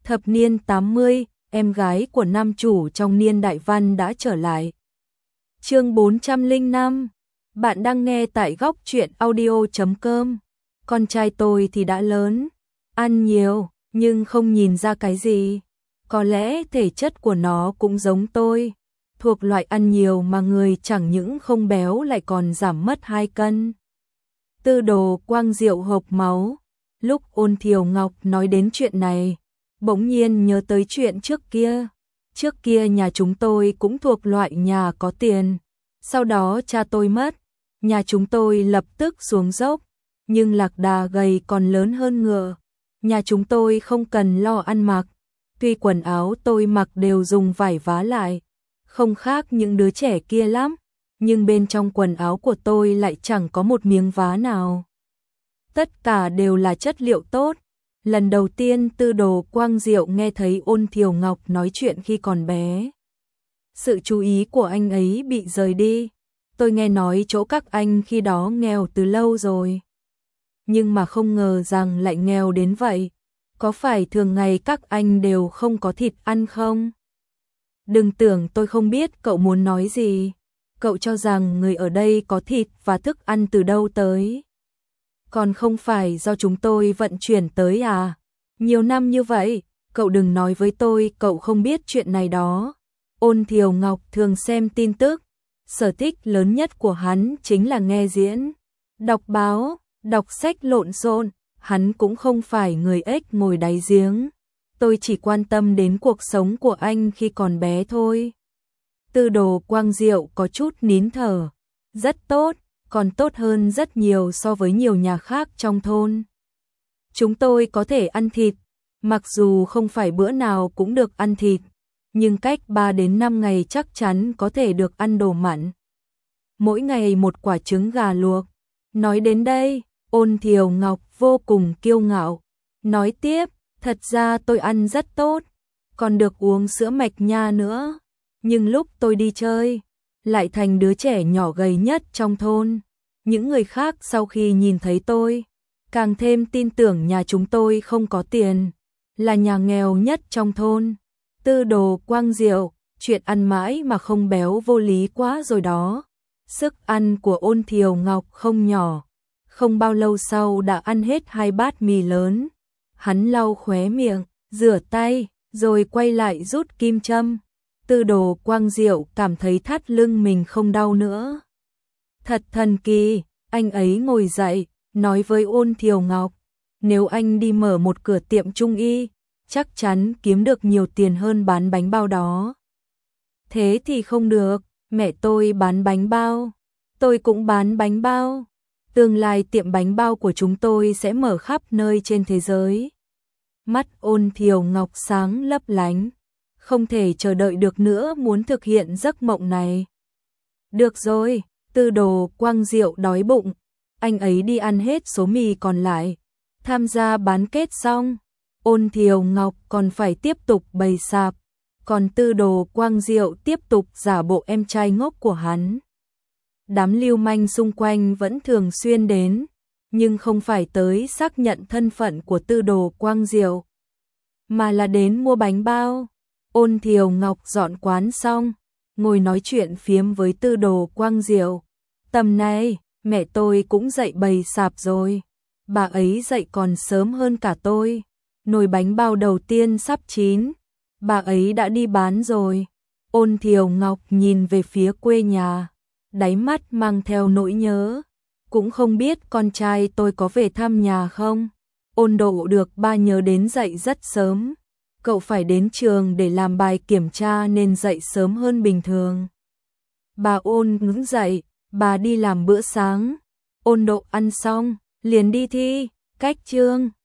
Thập niên 80, em gái của nam chủ trong niên đại văn đã trở lại. Chương 405. Bạn đang nghe tại góc truyện audio.com. Con trai tôi thì đã lớn, ăn nhiều, nhưng không nhìn ra cái gì. Có lẽ thể chất của nó cũng giống tôi, thuộc loại ăn nhiều mà người chẳng những không béo lại còn giảm mất 2 cân. Tư Đồ Quang Diệu hộc máu. Lúc Ôn Thiều Ngọc nói đến chuyện này, bỗng nhiên nhớ tới chuyện trước kia. Trước kia nhà chúng tôi cũng thuộc loại nhà có tiền. Sau đó cha tôi mất, nhà chúng tôi lập tức xuống dốc. Nhưng lạc đà gầy còn lớn hơn ngựa. Nhà chúng tôi không cần lo ăn mặc. Tuy quần áo tôi mặc đều dùng vải vá lại, không khác những đứa trẻ kia lắm, nhưng bên trong quần áo của tôi lại chẳng có một miếng vá nào. Tất cả đều là chất liệu tốt. Lần đầu tiên Tư Đồ Quang Diệu nghe thấy Ôn Thiều Ngọc nói chuyện khi còn bé. Sự chú ý của anh ấy bị rời đi. Tôi nghe nói chỗ các anh khi đó nghèo từ lâu rồi. Nhưng mà không ngờ rằng lại nghèo đến vậy. Có phải thường ngày các anh đều không có thịt ăn không? Đừng tưởng tôi không biết cậu muốn nói gì. Cậu cho rằng người ở đây có thịt và thức ăn từ đâu tới? Còn không phải do chúng tôi vận chuyển tới à? Nhiều năm như vậy, cậu đừng nói với tôi cậu không biết chuyện này đó. Ôn Thiều Ngọc thường xem tin tức. Sở thích lớn nhất của hắn chính là nghe diễn, đọc báo, đọc sách lộn xộn. Hắn cũng không phải người ếch ngồi đáy giếng. Tôi chỉ quan tâm đến cuộc sống của anh khi còn bé thôi. Tư Đồ Quang Diệu có chút nín thở. Rất tốt, còn tốt hơn rất nhiều so với nhiều nhà khác trong thôn. Chúng tôi có thể ăn thịt, mặc dù không phải bữa nào cũng được ăn thịt, nhưng cách 3 đến 5 ngày chắc chắn có thể được ăn đồ mặn. Mỗi ngày một quả trứng gà luộc. Nói đến đây, Ôn Thiều Ngọc vô cùng kiêu ngạo. Nói tiếp, thật ra tôi ăn rất tốt, còn được uống sữa mạch nha nữa. Nhưng lúc tôi đi chơi, lại thành đứa trẻ nhỏ gầy nhất trong thôn. Những người khác sau khi nhìn thấy tôi, càng thêm tin tưởng nhà chúng tôi không có tiền, là nhà nghèo nhất trong thôn. Tư Đồ Quang Diệu, chuyện ăn mãi mà không béo vô lý quá rồi đó. Sức ăn của Ôn Thiều Ngọc không nhỏ. Không bao lâu sau đã ăn hết 2 bát mì lớn. Hắn lau khóe miệng, rửa tay, rồi quay lại rút kim châm. Tư Đồ Quang Diệu cảm thấy thắt lưng mình không đau nữa. Thật thần kỳ, anh ấy ngồi dậy, nói với Ôn Thiều Ngọc, nếu anh đi mở một cửa tiệm trung y, chắc chắn kiếm được nhiều tiền hơn bán bánh bao đó. Thế thì không được, mẹ tôi bán bánh bao, tôi cũng bán bánh bao. Tương lai tiệm bánh bao của chúng tôi sẽ mở khắp nơi trên thế giới. Mắt Ôn Thiều Ngọc sáng lấp lánh, không thể chờ đợi được nữa muốn thực hiện giấc mộng này. Được rồi, Tư Đồ Quang Diệu đói bụng, anh ấy đi ăn hết số mì còn lại. Tham gia bán kết xong, Ôn Thiều Ngọc còn phải tiếp tục bày sạp, còn Tư Đồ Quang Diệu tiếp tục giả bộ em trai ngốc của hắn. Đám lưu manh xung quanh vẫn thường xuyên đến, nhưng không phải tới xác nhận thân phận của Tư Đồ Quang Diệu, mà là đến mua bánh bao. Ôn Thiều Ngọc dọn quán xong, ngồi nói chuyện phiếm với Tư Đồ Quang Diệu. Tầm này, mẹ tôi cũng dậy bày sạp rồi. Bà ấy dậy còn sớm hơn cả tôi. Nồi bánh bao đầu tiên sắp chín, bà ấy đã đi bán rồi. Ôn Thiều Ngọc nhìn về phía quê nhà, đáy mắt mang theo nỗi nhớ. Cũng không biết con trai tôi có về thăm nhà không? Ôn Độ được ba nhớ đến dậy rất sớm. Cậu phải đến trường để làm bài kiểm tra nên dậy sớm hơn bình thường. Bà Ôn ngđứng dậy, bà đi làm bữa sáng. Ôn Độ ăn xong, liền đi thi, cách chương.